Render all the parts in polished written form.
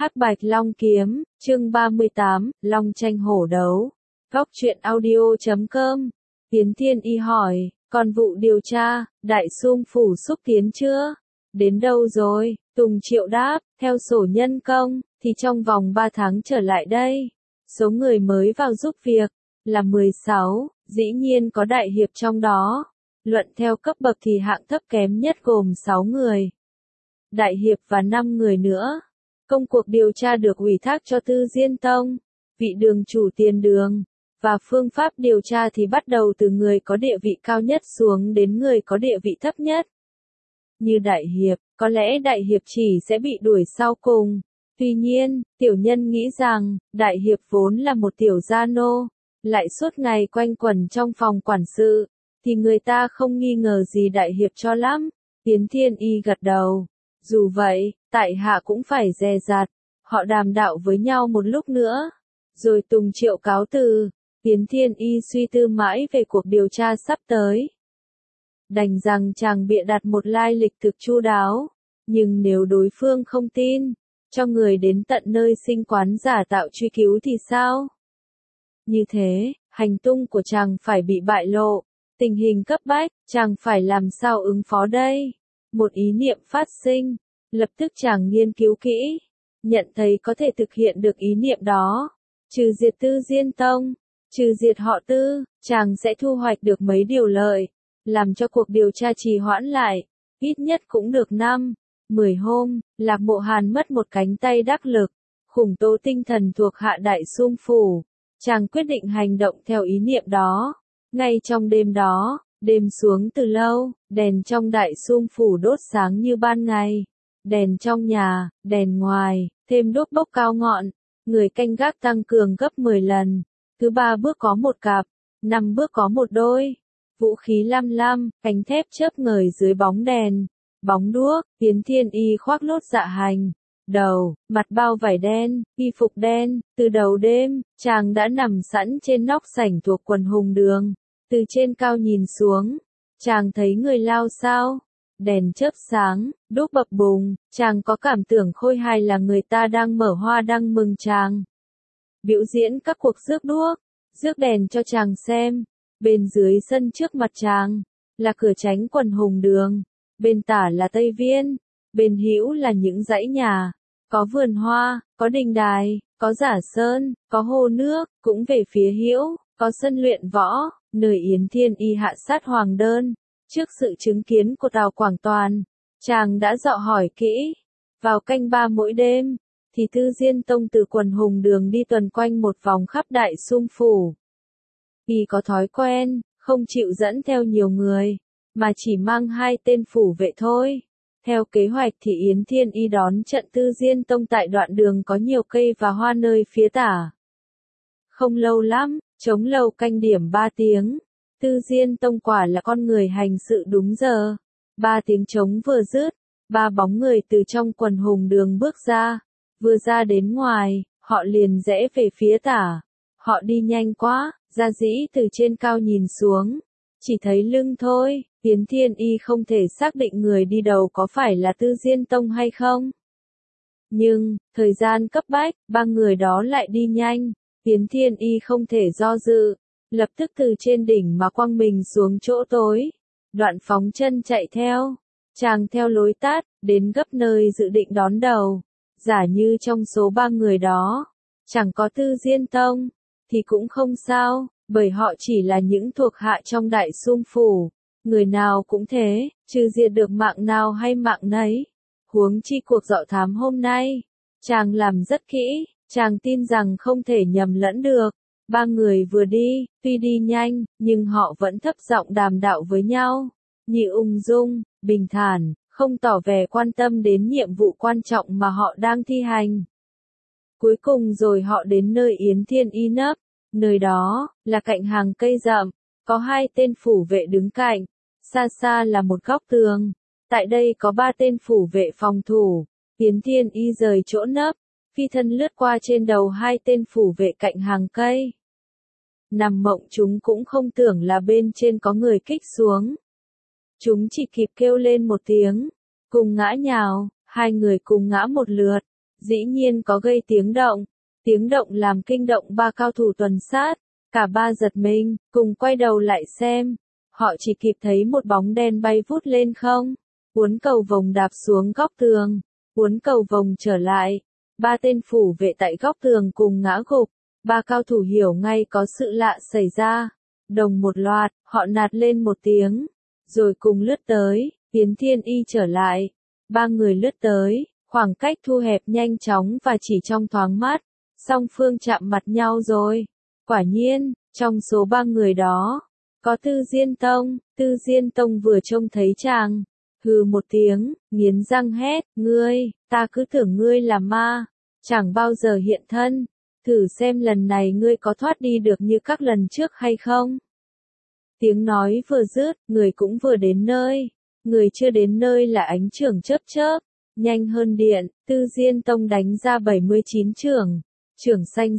Hắc Bạch Long Kiếm, chương 38, Long tranh hổ đấu. Góc truyện audio.com. Tiến Thiên Y hỏi, còn vụ điều tra, Đại Xung phủ xúc tiến chưa? Đến đâu rồi? Tùng Triệu đáp, theo sổ nhân công, thì trong vòng 3 tháng trở lại đây. Số người mới vào giúp việc là 16, dĩ nhiên có đại hiệp trong đó. Luận theo cấp bậc thì hạng thấp kém nhất gồm 6 người. Đại hiệp và 5 người nữa. Công cuộc điều tra được ủy thác cho Tư Diên Tông, vị đường chủ tiền đường, và phương pháp điều tra thì bắt đầu từ người có địa vị cao nhất xuống đến người có địa vị thấp nhất. Như đại hiệp, có lẽ đại hiệp chỉ sẽ bị đuổi sau cùng. Tuy nhiên, tiểu nhân nghĩ rằng, đại hiệp vốn là một tiểu gia nô, lại suốt ngày quanh quẩn trong phòng quản sự, thì người ta không nghi ngờ gì đại hiệp cho lắm. Tiến Thiên Y gật đầu. Dù vậy, tại hạ cũng phải dè dặt. Họ đàm đạo với nhau một lúc nữa, rồi Tùng Triệu cáo từ. Tiến Thiên Y suy tư mãi về cuộc điều tra sắp tới. Đành rằng chàng bịa đặt một lai lịch thực chu đáo, nhưng nếu đối phương không tin, cho người đến tận nơi sinh quán giả tạo truy cứu thì sao? Như thế, hành tung của chàng phải bị bại lộ, tình hình cấp bách, chàng phải làm sao ứng phó đây? Một ý niệm phát sinh, lập tức chàng nghiên cứu kỹ, nhận thấy có thể thực hiện được ý niệm đó. Trừ diệt Tư Diên Tông, trừ diệt họ Tư, chàng sẽ thu hoạch được mấy điều lợi, làm cho cuộc điều tra trì hoãn lại, ít nhất cũng được 5-10 hôm. Lạc Mộ Hàn mất một cánh tay đắc lực, khủng tố tinh thần thuộc hạ Đại Xung phủ, chàng quyết định hành động theo ý niệm đó. Ngay trong đêm đó, đêm xuống từ lâu, đèn trong Đại Xung phủ đốt sáng như ban ngày. Đèn trong nhà, đèn ngoài, thêm đốt bốc cao ngọn, người canh gác tăng cường gấp 10 lần. Cứ 3 bước có một cặp, 5 bước có một đôi. Vũ khí lam lam, cánh thép chớp ngời dưới bóng đèn. Bóng đuốc, Tiến Thiên Y khoác lốt dạ hành. Đầu, mặt bao vải đen, y phục đen. Từ đầu đêm, chàng đã nằm sẵn trên nóc sảnh thuộc quần hùng đường. Từ trên cao nhìn xuống, chàng thấy người lao sao. Đèn chớp sáng, đuốc bập bùng, chàng có cảm tưởng khôi hài là người ta đang mở hoa đăng mừng chàng. Biểu diễn các cuộc rước đuốc, rước đèn cho chàng xem. Bên dưới sân trước mặt chàng, là cửa tránh quần hùng đường. Bên tả là Tây Viên, bên hữu là những dãy nhà. Có vườn hoa, có đình đài, có giả sơn, có hồ nước, cũng về phía hữu, có sân luyện võ, nơi Yến Thiên Y hạ sát hoàng đơn. Trước sự chứng kiến của Tào Quảng Toàn, chàng đã dò hỏi kỹ. Vào canh 3 mỗi đêm, thì Tư Diên Tông từ quần hùng đường đi tuần quanh một vòng khắp Đại Xung phủ. Y có thói quen, không chịu dẫn theo nhiều người, mà chỉ mang 2 tên phủ vệ thôi. Theo kế hoạch thì Yến Thiên Y đón trận Tư Diên Tông tại đoạn đường có nhiều cây và hoa nơi phía tả. Không lâu lắm, trống lầu canh điểm 3 tiếng. Tư Diên Tông quả là con người hành sự đúng giờ. 3 tiếng trống vừa dứt, 3 bóng người từ trong quần hùng đường bước ra. Vừa ra đến ngoài, họ liền rẽ về phía tả. Họ đi nhanh quá, ra dĩ từ trên cao nhìn xuống, chỉ thấy lưng thôi. Tiến Thiên Y không thể xác định người đi đầu có phải là Tư Diên Tông hay không. Nhưng, thời gian cấp bách, 3 người đó lại đi nhanh. Tiến Thiên Y không thể do dự, lập tức từ trên đỉnh mà quăng mình xuống chỗ tối. Đoạn phóng chân chạy theo. Chàng theo lối tắt, đến gấp nơi dự định đón đầu. Giả như trong số 3 người đó, chẳng có Tư Diên Tông, thì cũng không sao, bởi họ chỉ là những thuộc hạ trong Đại Xung phủ. Người nào cũng thế, trừ diệt được mạng nào hay mạng nấy. Huống chi cuộc dọ thám hôm nay, chàng làm rất kỹ, chàng tin rằng không thể nhầm lẫn được. 3 người vừa đi, tuy đi nhanh, nhưng họ vẫn thấp giọng đàm đạo với nhau, như ung dung, bình thản, không tỏ vẻ quan tâm đến nhiệm vụ quan trọng mà họ đang thi hành. Cuối cùng rồi họ đến nơi Yến Thiên Y nấp, nơi đó, là cạnh hàng cây rậm, có 2 tên phủ vệ đứng cạnh, xa xa là một góc tường. Tại đây có 3 tên phủ vệ phòng thủ. Yến Thiên Y rời chỗ nấp, phi thân lướt qua trên đầu 2 tên phủ vệ cạnh hàng cây. Nằm mộng chúng cũng không tưởng là bên trên có người kích xuống. Chúng chỉ kịp kêu lên một tiếng, cùng ngã nhào, 2 người cùng ngã một lượt. Dĩ nhiên có gây tiếng động làm kinh động ba cao thủ tuần sát, cả ba giật mình, cùng quay đầu lại xem, họ chỉ kịp thấy một bóng đen bay vút lên không, uốn cầu vồng đạp xuống góc tường, uốn cầu vồng trở lại, ba tên phủ vệ tại góc tường cùng ngã gục, ba cao thủ hiểu ngay có sự lạ xảy ra, đồng một loạt, họ nạt lên một tiếng, rồi cùng lướt tới, Yến Thiên Y trở lại, ba người lướt tới, khoảng cách thu hẹp nhanh chóng và chỉ trong thoáng mắt, song phương chạm mặt nhau rồi. Quả nhiên, trong số ba người đó, có Tư Diên Tông vừa trông thấy chàng, hừ một tiếng, nghiến răng hét, ngươi, ta cứ tưởng ngươi là ma, chẳng bao giờ hiện thân, thử xem lần này ngươi có thoát đi được như các lần trước hay không. Tiếng nói vừa dứt, người cũng vừa đến nơi, người chưa đến nơi là ánh chưởng chớp chớp, nhanh hơn điện, Tư Diên Tông đánh ra 79 chưởng, chưởng xanh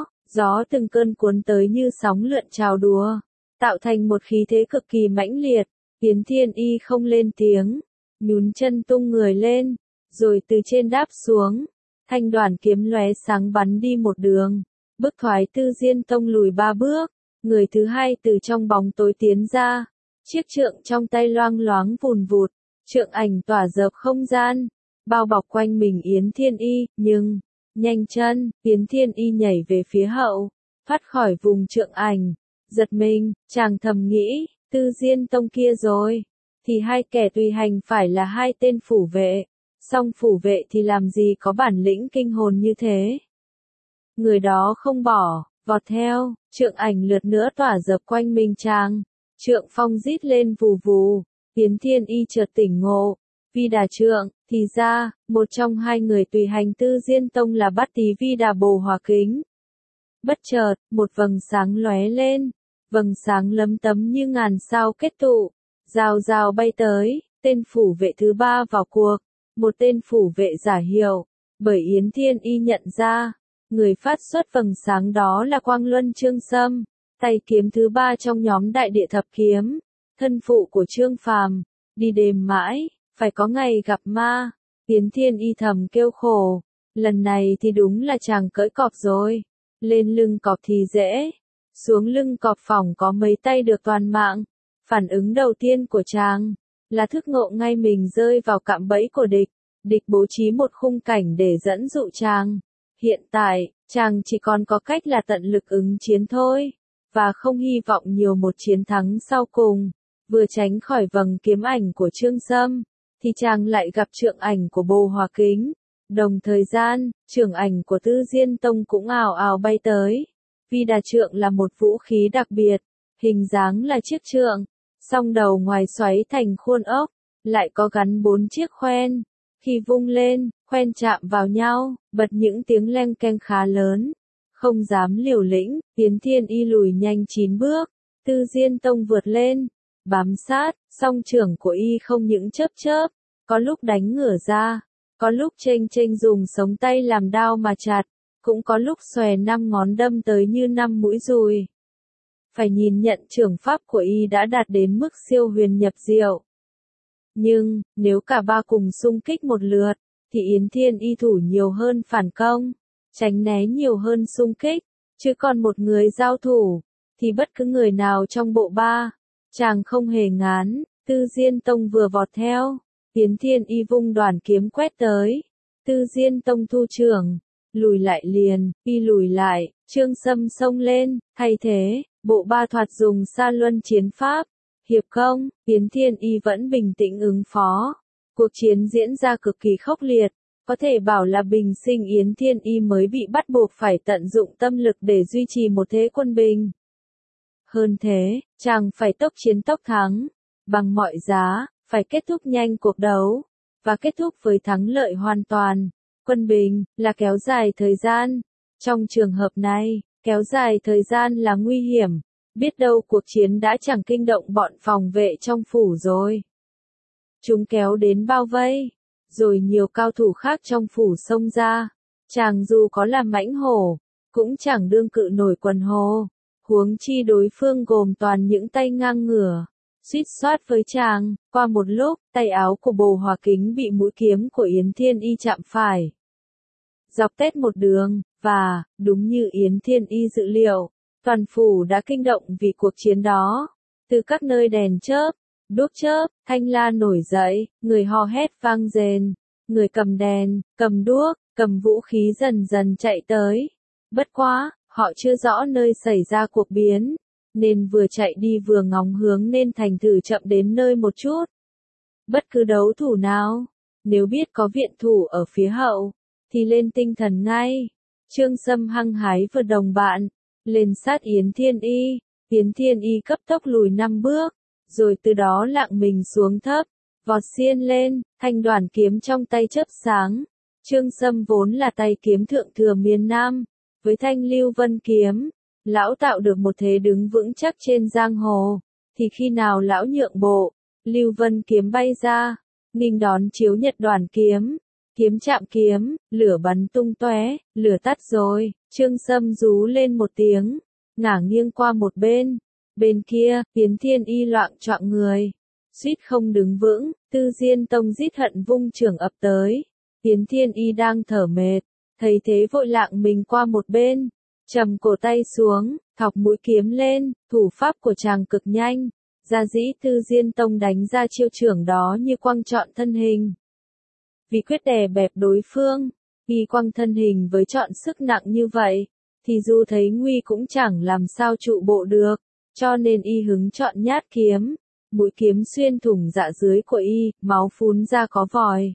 gió từng cơn cuốn tới như sóng lượn trào đùa, tạo thành một khí thế cực kỳ mãnh liệt. Yến Thiên Y không lên tiếng, nhún chân tung người lên, rồi từ trên đáp xuống, thanh đoàn kiếm lóe sáng bắn đi một đường, bức thoái Tư Diên Tông lùi 3 bước, người thứ hai từ trong bóng tối tiến ra, chiếc trượng trong tay loang loáng vùn vụt, trượng ảnh tỏa dợp không gian, bao bọc quanh mình Yến Thiên Y, nhưng nhanh chân, Yến Thiên Y nhảy về phía hậu, thoát khỏi vùng trượng ảnh, giật mình, chàng thầm nghĩ, Tư Diên Tông kia rồi, thì hai kẻ tùy hành phải là hai tên phủ vệ, song phủ vệ thì làm gì có bản lĩnh kinh hồn như thế. Người đó không bỏ, vọt theo, trượng ảnh lượt nữa tỏa dập quanh mình chàng, trượng phong rít lên vù vù, Yến Thiên Y chợt tỉnh ngộ, Vi Đà trượng, thì ra, một trong hai người tùy hành Tư Diên Tông là Bát Tí Vi Đà Bồ Hòa Kính. Bất chợt, một vầng sáng lóe lên, vầng sáng lấm tấm như ngàn sao kết tụ, rào bay tới, tên phủ vệ thứ ba vào cuộc, một tên phủ vệ giả hiệu, bởi Yến Thiên Y nhận ra, người phát xuất vầng sáng đó là Quang Luân Trương Sâm, tay kiếm thứ ba trong nhóm Đại Địa Thập Kiếm, thân phụ của Trương Phàm, đi đêm mãi, phải có ngày gặp ma. Yến Thiên Y thầm kêu khổ, lần này thì đúng là chàng cưỡi cọp rồi, lên lưng cọp thì dễ, xuống lưng cọp phỏng có mấy tay được toàn mạng. Phản ứng đầu tiên của chàng là thức ngộ ngay mình rơi vào cạm bẫy của địch, địch bố trí một khung cảnh để dẫn dụ chàng. Hiện tại, chàng chỉ còn có cách là tận lực ứng chiến thôi, và không hy vọng nhiều một chiến thắng sau cùng. Vừa tránh khỏi vầng kiếm ảnh của Trương Sâm, thì chàng lại gặp trượng ảnh của Bồ Hòa Kính. Đồng thời gian, trượng ảnh của Tư Diên Tông cũng ào ào bay tới. Vi Đà trượng là một vũ khí đặc biệt, hình dáng là chiếc trượng, song đầu ngoài xoáy thành khuôn ốc, lại có gắn 4 chiếc khoen. Khi vung lên, khoen chạm vào nhau, bật những tiếng leng keng khá lớn. Không dám liều lĩnh, Yến Thiên Y lùi nhanh 9 bước, Tư Diên Tông vượt lên, bám sát, song trưởng của y không những chớp chớp, có lúc đánh ngửa ra, có lúc chênh dùng sống tay làm đao mà chặt, cũng có lúc xòe 5 ngón đâm tới như 5 mũi dùi. Phải nhìn nhận trưởng pháp của y đã đạt đến mức siêu huyền nhập diệu. Nhưng, nếu cả ba cùng xung kích một lượt, thì Yến Thiên Y thủ nhiều hơn phản công, tránh né nhiều hơn xung kích, chứ còn một người giao thủ, thì bất cứ người nào trong bộ ba, chàng không hề ngán. Tư Diên Tông vừa vọt theo, Yến Thiên Y vung đoàn kiếm quét tới, Tư Diên Tông thu trưởng, lùi lại liền, y lùi lại, Trương Sâm xông lên, thay thế, bộ ba thoạt dùng sa luân chiến pháp, hiệp công, Yến Thiên Y vẫn bình tĩnh ứng phó. Cuộc chiến diễn ra cực kỳ khốc liệt, có thể bảo là bình sinh Yến Thiên Y mới bị bắt buộc phải tận dụng tâm lực để duy trì một thế quân bình. Hơn thế, chàng phải tốc chiến tốc thắng, bằng mọi giá, phải kết thúc nhanh cuộc đấu, và kết thúc với thắng lợi hoàn toàn. Quân bình là kéo dài thời gian. Trong trường hợp này, kéo dài thời gian là nguy hiểm, biết đâu cuộc chiến đã chẳng kinh động bọn phòng vệ trong phủ rồi. Chúng kéo đến bao vây, rồi nhiều cao thủ khác trong phủ xông ra, chàng dù có là mãnh hổ, cũng chẳng đương cự nổi quần hồ, huống chi đối phương gồm toàn những tay ngang ngửa, suýt soát với chàng. Qua một lúc, tay áo của Bồ Hòa Kính bị mũi kiếm của Yến Thiên Y chạm phải. dọc tết một đường, và, đúng như Yến Thiên Y dự liệu, toàn phủ đã kinh động vì cuộc chiến đó. Từ các nơi đèn chớp, đuốc chớp, thanh la nổi dậy, người hò hét vang rền, người cầm đèn, cầm đuốc, cầm vũ khí dần dần chạy tới. Bất quá, họ chưa rõ nơi xảy ra cuộc biến, nên vừa chạy đi vừa ngóng hướng nên thành thử chậm đến nơi một chút. Bất cứ đấu thủ nào, nếu biết có viện thủ ở phía hậu, thì lên tinh thần ngay. Trương Sâm hăng hái vượt đồng bạn, lên sát Yến Thiên Y. Yến Thiên Y cấp tốc lùi 5 bước, rồi từ đó lặng mình xuống thấp, vọt xiên lên, thanh đoàn kiếm trong tay chớp sáng. Trương Sâm vốn là tay kiếm thượng thừa miền Nam, với thanh Lưu Vân kiếm, lão tạo được một thế đứng vững chắc trên giang hồ, thì khi nào lão nhượng bộ, Lưu Vân kiếm bay ra, nghênh đón chiếu nhật đoàn kiếm, kiếm chạm kiếm, lửa bắn tung tóe, lửa tắt rồi, Trương Sâm rú lên một tiếng, ngả nghiêng qua một bên kia, Yến Thiên Y loạng choạng người, suýt không đứng vững, Tư Diên Tông rít hận vung trường ập tới, Yến Thiên Y đang thở mệt, thấy thế vội lạng mình qua một bên, trầm cổ tay xuống, thọc mũi kiếm lên, thủ pháp của chàng cực nhanh, gia dĩ Tư Diên Tông đánh ra chiêu trưởng đó như quăng trọn thân hình. Vì quyết đè bẹp đối phương, y quăng thân hình với trọn sức nặng như vậy, thì dù thấy nguy cũng chẳng làm sao trụ bộ được, cho nên y hứng chọn nhát kiếm, mũi kiếm xuyên thủng dạ dưới của y, máu phún ra có vòi.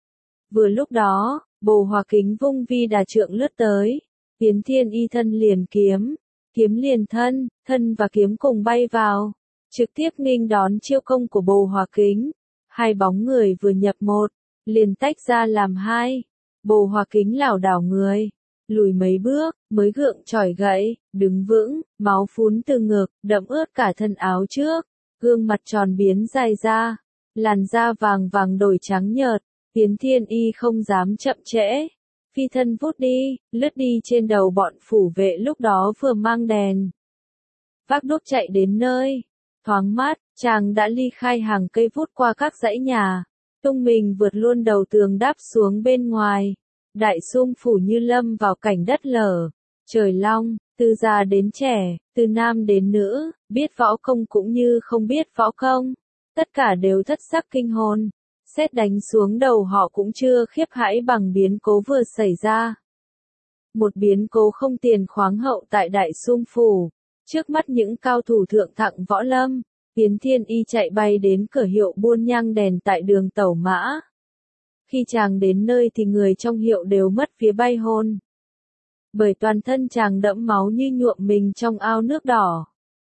Vừa lúc đó, Bồ Hòa Kính vung vi đà trượng lướt tới, Yến Thiên Y thân liền kiếm, kiếm liền thân, thân và kiếm cùng bay vào, trực tiếp nghênh đón chiêu công của Bồ Hòa Kính. Hai bóng người vừa nhập một, liền tách ra làm hai. Bồ Hòa Kính lảo đảo người, lùi mấy bước, mới gượng chỏi gậy, đứng vững, máu phún từ ngực, đẫm ướt cả thân áo trước, gương mặt tròn biến dài ra, làn da vàng vàng đổi trắng nhợt. Yến Thiên Y không dám chậm trễ, phi thân vút đi, lướt đi trên đầu bọn phủ vệ lúc đó vừa mang đèn. Vác đuốc chạy đến nơi, thoáng mát, chàng đã ly khai hàng cây vút qua các dãy nhà, tung mình vượt luôn đầu tường đáp xuống bên ngoài. Đại Xung phủ như lâm vào cảnh đất lở, trời long, từ già đến trẻ, từ nam đến nữ, biết võ công cũng như không biết võ công, tất cả đều thất sắc kinh hồn. Sét đánh xuống đầu họ cũng chưa khiếp hãi bằng biến cố vừa xảy ra. Một biến cố không tiền khoáng hậu tại Đại Xung phủ, trước mắt những cao thủ thượng thặng võ lâm, Yến Thiên Y chạy bay đến cửa hiệu buôn nhang đèn tại đường Tẩu Mã. Khi chàng đến nơi thì người trong hiệu đều mất vía bay hồn. Bởi toàn thân chàng đẫm máu như nhuộm mình trong ao nước đỏ.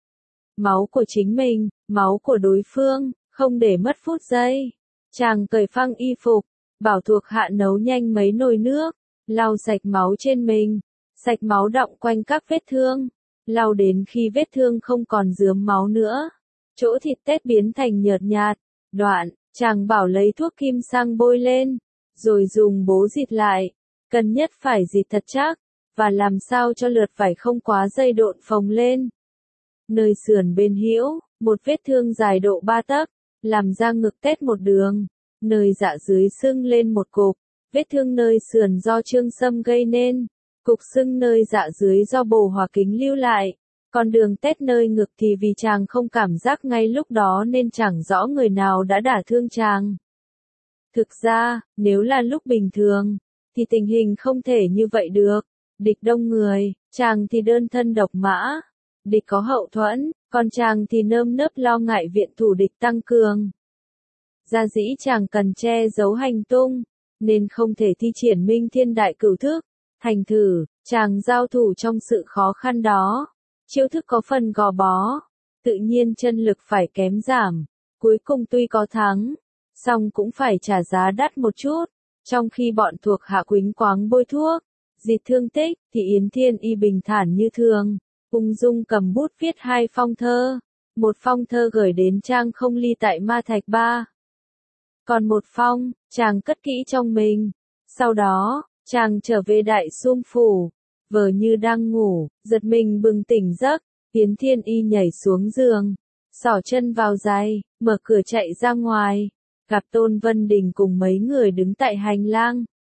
Máu của chính mình, máu của đối phương, không để mất phút giây. Chàng cởi phăng y phục, bảo thuộc hạ nấu nhanh mấy nồi nước, lau sạch máu trên mình, sạch máu đọng quanh các vết thương, lau đến khi vết thương không còn rướm máu nữa, chỗ thịt tét biến thành nhợt nhạt, đoạn, chàng bảo lấy thuốc kim sang bôi lên, rồi dùng bố dịt lại, cần nhất phải dịt thật chắc, và làm sao cho lượt vải không quá dây độn phồng lên. Nơi sườn bên hữu, một vết thương dài độ 3 tấc, làm ra ngực tét một đường, nơi dạ dưới sưng lên một cục, vết thương nơi sườn do Trương Sâm gây nên, cục sưng nơi dạ dưới do Bồ Hòa Kính lưu lại, còn đường tét nơi ngực thì vì chàng không cảm giác ngay lúc đó nên chẳng rõ người nào đã đả thương chàng. Thực ra, nếu là lúc bình thường, thì tình hình không thể như vậy được, địch đông người, chàng thì đơn thân độc mã. Địch có hậu thuẫn, còn chàng thì nơm nớp lo ngại viện thủ địch tăng cường. Gia dĩ chàng cần che giấu hành tung, nên không thể thi triển minh thiên đại cửu thức. Thành thử, chàng giao thủ trong sự khó khăn đó. Chiêu thức có phần gò bó, tự nhiên chân lực phải kém giảm. Cuối cùng tuy có thắng, song cũng phải trả giá đắt một chút. Trong khi bọn thuộc hạ quýnh quáng bôi thuốc, dịt thương tích, thì Yến Thiên Y bình thản như thường. Ung dung cầm bút viết 2 phong thơ, một phong thơ gửi đến Trang Không Ly tại Ma Thạch Ba. Còn một phong, chàng cất kỹ trong mình. Sau đó, chàng trở về Đại Xung phủ, vờ như đang ngủ, giật mình bừng tỉnh giấc, Yến Thiên Y nhảy xuống giường, xỏ chân vào giày, mở cửa chạy ra ngoài, gặp Tôn Vân Đình cùng mấy người đứng tại hành lang.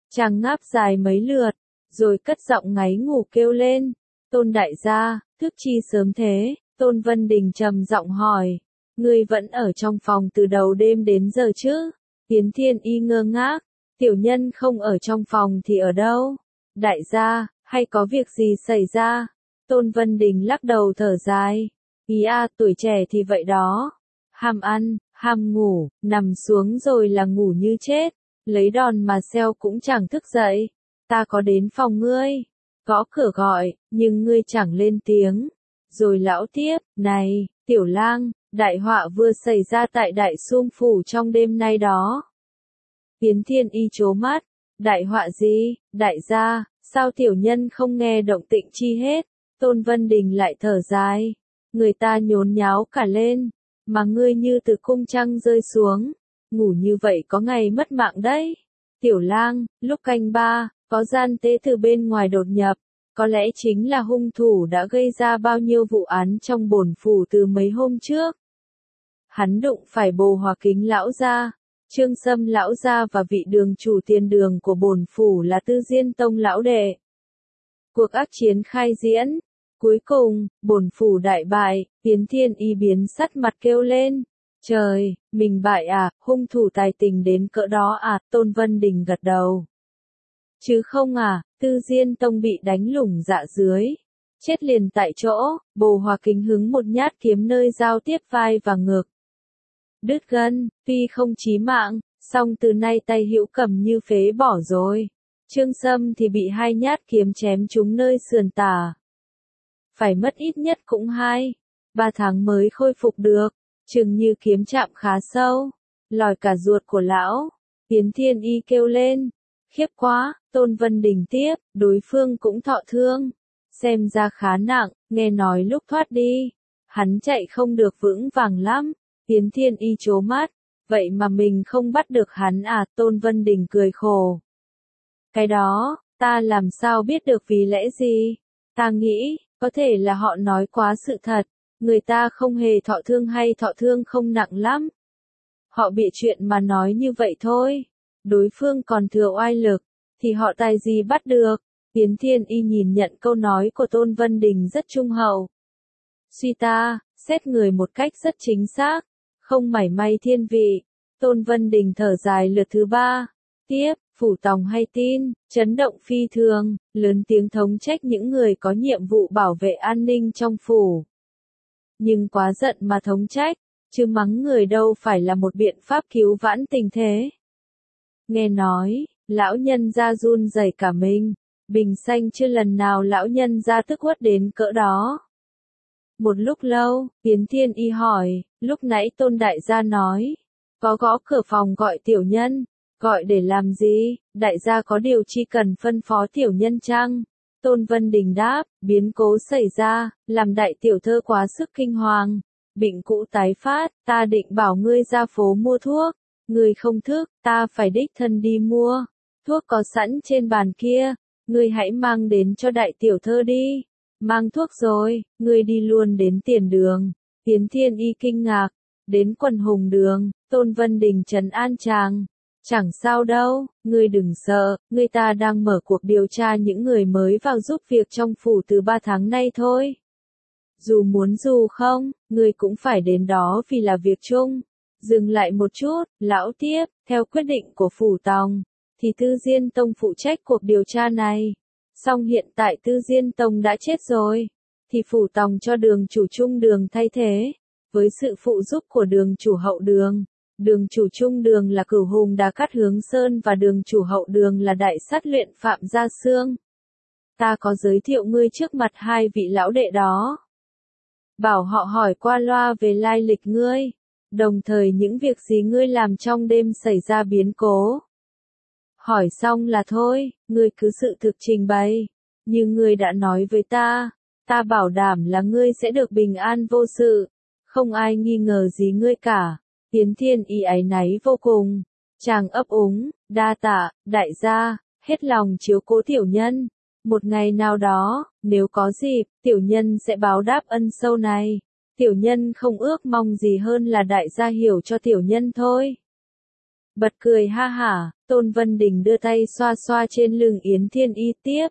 Chàng ngáp dài mấy lượt, rồi cất giọng ngáy ngủ kêu lên. Tôn đại gia, thức chi sớm thế? Tôn Vân Đình trầm giọng hỏi. Ngươi vẫn ở trong phòng từ đầu đêm đến giờ chứ? Yến Thiên Y ngơ ngác. Tiểu nhân không ở trong phòng thì ở đâu? Đại gia, hay có việc gì xảy ra? Tôn Vân Đình lắc đầu thở dài. Ý tuổi trẻ thì vậy đó. Ham ăn, ham ngủ, nằm xuống rồi là ngủ như chết. Lấy đòn mà xeo cũng chẳng thức dậy. Ta có đến phòng ngươi, gõ cửa gọi, nhưng ngươi chẳng lên tiếng. Rồi lão tiếp, này, Tiểu Lang, đại họa vừa xảy ra tại Đại Xung Phủ trong đêm nay đó. Yến Thiên Y trố mắt, đại họa gì, đại gia, sao tiểu nhân không nghe động tĩnh chi hết? Tôn Vân Đình lại thở dài, người ta nhốn nháo cả lên, mà ngươi như từ cung trăng rơi xuống, ngủ như vậy có ngày mất mạng đấy. Tiểu Lang, lúc canh ba, có gian tế từ bên ngoài đột nhập, có lẽ chính là hung thủ đã gây ra bao nhiêu vụ án trong bổn phủ từ mấy hôm trước. Hắn đụng phải Bồ Hòa Kính lão gia, Trương Sâm lão gia và vị đường chủ tiền đường của bổn phủ là Tư Diên Tông lão đệ. Cuộc ác chiến khai diễn, cuối cùng, bổn phủ đại bại, Yến Thiên Y biến sắt mặt kêu lên. Trời, mình bại à, hung thủ tài tình đến cỡ đó à, Tôn Vân Đình gật đầu. Chứ không à, Tư Diên Tông bị đánh lủng dạ dưới. Chết liền tại chỗ, Bồ Hòa Kính hứng một nhát kiếm nơi giao tiếp vai và ngực. Đứt gân, tuy không chí mạng, song từ nay tay hữu cầm như phế bỏ rồi. Trương Sâm thì bị 2 nhát kiếm chém trúng nơi sườn tả. Phải mất ít nhất cũng 2-3 tháng mới khôi phục được, chừng như kiếm chạm khá sâu, lòi cả ruột của lão. Yến Thiên Y kêu lên, khiếp quá. Tôn Vân Đình tiếp, đối phương cũng thọ thương, xem ra khá nặng, nghe nói lúc thoát đi, hắn chạy không được vững vàng lắm. Yến Thiên Y trố mắt, vậy mà mình không bắt được hắn à? Tôn Vân Đình cười khổ. Cái đó, ta làm sao biết được vì lẽ gì? Ta nghĩ, có thể là họ nói quá sự thật, người ta không hề thọ thương hay thọ thương không nặng lắm. Họ bịa chuyện mà nói như vậy thôi, đối phương còn thừa oai lực, thì họ tài gì bắt được? Yến Thiên Y nhìn nhận câu nói của Tôn Vân Đình rất trung hậu. Suy ta, xét người một cách rất chính xác, không mảy may thiên vị. Tôn Vân Đình thở dài lượt thứ 3. Tiếp, phủ tòng hay tin, chấn động phi thường, lớn tiếng thống trách những người có nhiệm vụ bảo vệ an ninh trong phủ. Nhưng quá giận mà thống trách, chứ mắng người đâu phải là một biện pháp cứu vãn tình thế. Nghe nói, lão nhân gia run rẩy cả mình, bình xanh chưa lần nào lão nhân gia tức uất đến cỡ đó. Một lúc lâu, Yến Thiên Y hỏi, lúc nãy Tôn đại gia nói, có gõ cửa phòng gọi tiểu nhân, gọi để làm gì, đại gia có điều chi cần phân phó tiểu nhân chăng? Tôn Vân Đình đáp, biến cố xảy ra, làm đại tiểu thơ quá sức kinh hoàng, bệnh cũ tái phát, ta định bảo ngươi ra phố mua thuốc, ngươi không thức, ta phải đích thân đi mua, thuốc có sẵn trên bàn kia, ngươi hãy mang đến cho đại tiểu thơ đi. Mang thuốc rồi, ngươi đi luôn đến tiền đường. Yến Thiên Y kinh ngạc, đến Quần Hùng đường, Tôn Vân Đình trấn an chàng. Chẳng sao đâu, ngươi đừng sợ, người ta đang mở cuộc điều tra những người mới vào giúp việc trong phủ từ 3 tháng nay thôi. Dù muốn dù không, ngươi cũng phải đến đó vì là việc chung. Dừng lại một chút, lão tiếp, theo quyết định của phủ tòng, thì Tư Diên Tông phụ trách cuộc điều tra này. Song hiện tại Tư Diên Tông đã chết rồi, thì phủ tòng cho đường chủ trung đường thay thế, với sự phụ giúp của đường chủ hậu đường. Đường chủ trung đường là Cửu Hùng Đà Cát Hướng Sơn và đường chủ hậu đường là đại sát luyện Phạm Gia Sương. Ta có giới thiệu ngươi trước mặt 2 vị lão đệ đó. Bảo họ hỏi qua loa về lai lịch ngươi, đồng thời những việc gì ngươi làm trong đêm xảy ra biến cố. Hỏi xong là thôi, ngươi cứ sự thực trình bày. Như ngươi đã nói với ta bảo đảm là ngươi sẽ được bình an vô sự, không ai nghi ngờ gì ngươi cả. Yến Thiên Y áy náy vô cùng, chàng ấp úng, đa tạ, đại gia, hết lòng chiếu cố tiểu nhân. Một ngày nào đó, nếu có dịp, tiểu nhân sẽ báo đáp ân sâu này. Tiểu nhân không ước mong gì hơn là đại gia hiểu cho tiểu nhân thôi. Bật cười ha hả, Tôn Vân Đình đưa tay xoa xoa trên lưng Yến Thiên Y tiếp.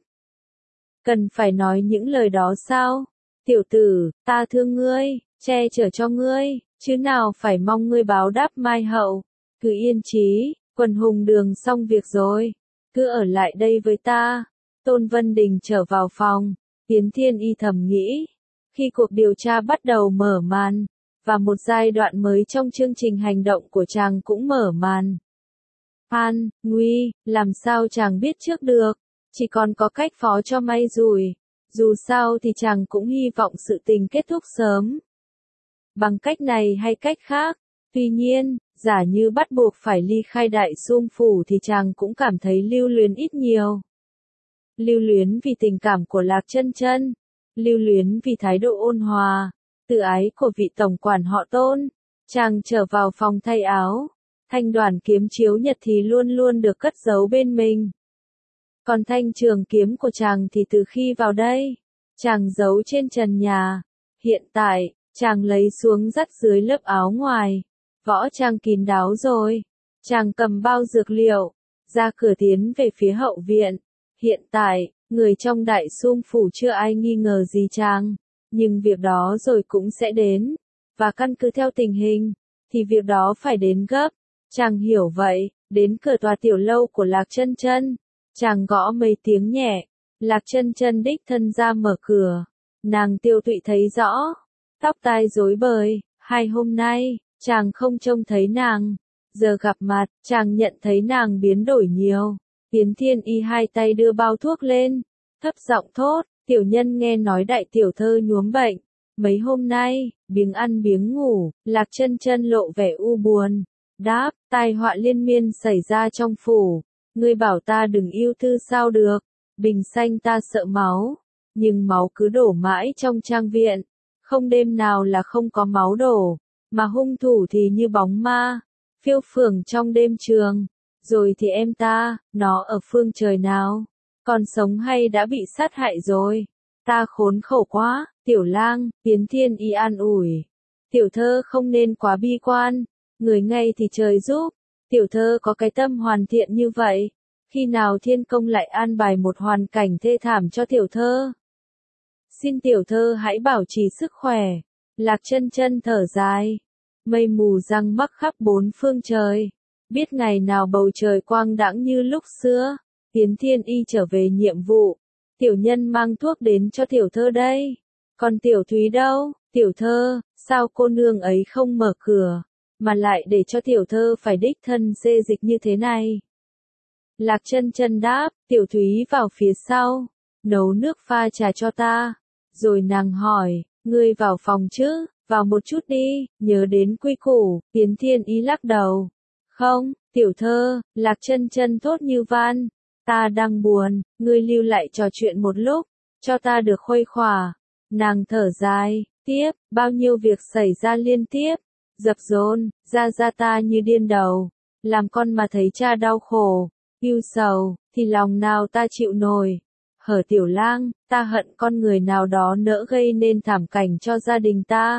Cần phải nói những lời đó sao? Tiểu tử, ta thương ngươi, che chở cho ngươi, chứ nào phải mong ngươi báo đáp mai hậu. Cứ yên chí, Quần Hùng Đường xong việc rồi, cứ ở lại đây với ta. Tôn Vân Đình trở vào phòng, Yến Thiên Y thầm nghĩ. Khi cuộc điều tra bắt đầu mở màn, và một giai đoạn mới trong chương trình hành động của chàng cũng mở màn. An, nguy, làm sao chàng biết trước được, chỉ còn có cách phó cho may rủi. Dù sao thì chàng cũng hy vọng sự tình kết thúc sớm. Bằng cách này hay cách khác, tuy nhiên, giả như bắt buộc phải ly khai Đại Xung Phủ thì chàng cũng cảm thấy lưu luyến ít nhiều. Lưu luyến vì tình cảm của Lạc Chân Chân, lưu luyến vì thái độ ôn hòa, tự ái của vị tổng quản họ Tôn. Chàng trở vào phòng thay áo, thanh đoàn kiếm chiếu nhật thì luôn luôn được cất giấu bên mình. Còn thanh trường kiếm của chàng thì từ khi vào đây, chàng giấu trên trần nhà. Hiện tại, chàng lấy xuống dắt dưới lớp áo ngoài. Võ trang kín đáo rồi. Chàng cầm bao dược liệu, ra cửa tiến về phía hậu viện. Hiện tại, người trong Đại Xung Phủ chưa ai nghi ngờ gì chàng. Nhưng việc đó rồi cũng sẽ đến. Và căn cứ theo tình hình, thì việc đó phải đến gấp. Chàng hiểu vậy, đến cửa tòa tiểu lâu của Lạc Chân Chân. Chàng gõ mấy tiếng nhẹ, Lạc Chân Chân đích thân ra mở cửa. Nàng Tiêu Tụy thấy rõ, tóc tai rối bời, 2 hôm nay, chàng không trông thấy nàng. Giờ gặp mặt, chàng nhận thấy nàng biến đổi nhiều. Yến Thiên Y hai tay đưa bao thuốc lên, thấp giọng thốt, tiểu nhân nghe nói đại tiểu thơ nhuốm bệnh. Mấy hôm nay, biếng ăn biếng ngủ, Lạc Chân Chân lộ vẻ u buồn. Đáp, tai họa liên miên xảy ra trong phủ. Ngươi bảo ta đừng yêu thư sao được, bình xanh ta sợ máu, nhưng máu cứ đổ mãi trong trang viện, không đêm nào là không có máu đổ, mà hung thủ thì như bóng ma, phiêu phường trong đêm trường. Rồi thì em ta, nó ở phương trời nào, còn sống hay đã bị sát hại rồi, ta khốn khổ quá. Tiểu lang, Yến Thiên Y an ủi, tiểu thơ không nên quá bi quan, người ngay thì trời giúp. Tiểu thơ có cái tâm hoàn thiện như vậy, khi nào thiên công lại an bài một hoàn cảnh thê thảm cho tiểu thơ? Xin tiểu thơ hãy bảo trì sức khỏe. Lạc Chân Chân thở dài, mây mù giăng mắc khắp bốn phương trời, biết ngày nào bầu trời quang đãng như lúc xưa. Yến Thiên Y trở về nhiệm vụ, tiểu nhân mang thuốc đến cho tiểu thơ đây. Còn tiểu Thúy đâu? Tiểu thơ, sao cô nương ấy không mở cửa, mà lại để cho tiểu thơ phải đích thân xê dịch như thế này? Lạc Chân Chân đáp, tiểu Thúy vào phía sau, nấu nước pha trà cho ta. Rồi nàng hỏi, ngươi vào phòng chứ, vào một chút đi, nhớ đến quy củ. Yến Thiên Y lắc đầu. Không, tiểu thơ, Lạc Chân Chân thốt như van, ta đang buồn, ngươi lưu lại trò chuyện một lúc, cho ta được khuây khỏa. Nàng thở dài, tiếp, bao nhiêu việc xảy ra liên tiếp, dập dồn, ra ta như điên đầu, làm con mà thấy cha đau khổ, ưu sầu, thì lòng nào ta chịu nổi. Hở tiểu lang, ta hận con người nào đó nỡ gây nên thảm cảnh cho gia đình ta.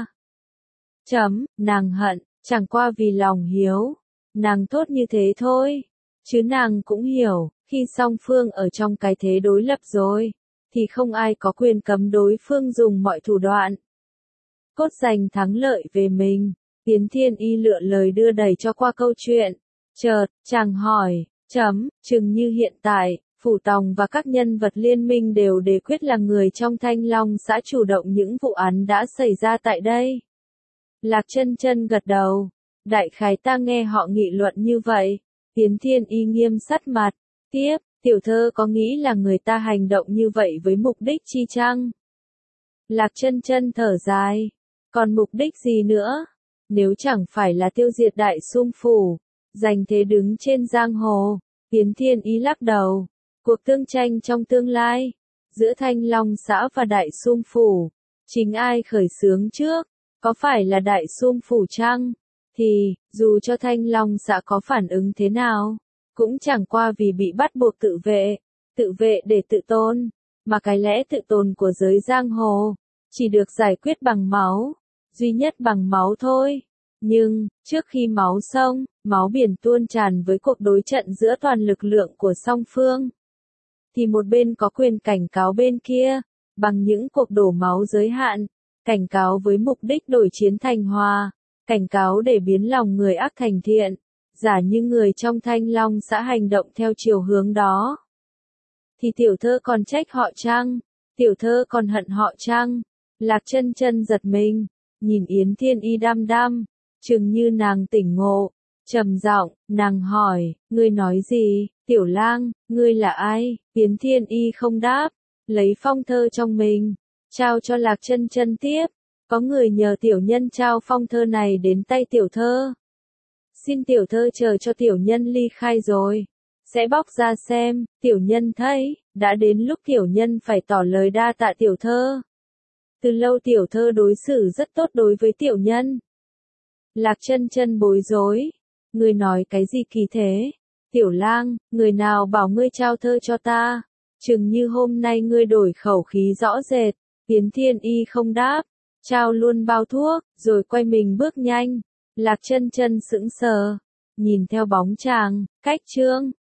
Nàng hận, chẳng qua vì lòng hiếu. Nàng thốt như thế thôi, chứ nàng cũng hiểu, khi song phương ở trong cái thế đối lập rồi, thì không ai có quyền cấm đối phương dùng mọi thủ đoạn. Cốt giành thắng lợi về mình. Yến Thiên Y lựa lời đưa đẩy cho qua câu chuyện. Chợt, chàng hỏi, chừng như hiện tại, Phủ Tòng và các nhân vật liên minh đều đề quyết là người trong Thanh Long xã chủ động những vụ án đã xảy ra tại đây. Lạc Chân Chân gật đầu. Đại khái ta nghe họ nghị luận như vậy. Yến Thiên Y nghiêm sắt mặt. Tiếp, tiểu thơ có nghĩ là người ta hành động như vậy với mục đích chi chăng? Lạc Chân Chân thở dài. Còn mục đích gì nữa? Nếu chẳng phải là tiêu diệt Đại Xung Phủ, giành thế đứng trên giang hồ. Yến Thiên Y lắc đầu. Cuộc tương tranh trong tương lai, giữa Thanh Long xã và Đại Xung Phủ, chính ai khởi xướng trước? Có phải là Đại Xung Phủ chăng? Thì, dù cho Thanh Long xã có phản ứng thế nào, cũng chẳng qua vì bị bắt buộc tự vệ để tự tôn, mà cái lẽ tự tồn của giới giang hồ, chỉ được giải quyết bằng máu, duy nhất bằng máu thôi. Nhưng, trước khi máu sông, máu biển tuôn tràn với cuộc đối trận giữa toàn lực lượng của song phương, thì một bên có quyền cảnh cáo bên kia, bằng những cuộc đổ máu giới hạn, cảnh cáo với mục đích đổi chiến thành hòa, cảnh cáo để biến lòng người ác thành thiện, giả như người trong Thanh Long xã hành động theo chiều hướng đó. Thì tiểu thơ còn trách họ chăng? Tiểu thơ còn hận họ chăng? Lạc Chân Chân giật mình, nhìn Yến Thiên Y đăm đăm, chừng như nàng tỉnh ngộ, trầm giọng, nàng hỏi, ngươi nói gì, Tiểu Lang, ngươi là ai? Yến Thiên Y không đáp, lấy phong thơ trong mình, trao cho Lạc Chân Chân tiếp, có người nhờ tiểu nhân trao phong thơ này đến tay tiểu thơ. Xin tiểu thơ chờ cho tiểu nhân ly khai rồi, sẽ bóc ra xem, tiểu nhân thấy, đã đến lúc tiểu nhân phải tỏ lời đa tạ tiểu thơ. Từ lâu tiểu thơ đối xử rất tốt đối với tiểu nhân. Lạc Chân Chân bối rối, ngươi nói cái gì kỳ thế? Tiểu Lang, người nào bảo ngươi trao thơ cho ta? Chừng như hôm nay ngươi đổi khẩu khí rõ rệt. Yến Thiên Y không đáp, trao luôn bao thuốc, rồi quay mình bước nhanh. Lạc Chân Chân sững sờ, nhìn theo bóng chàng, cách chương.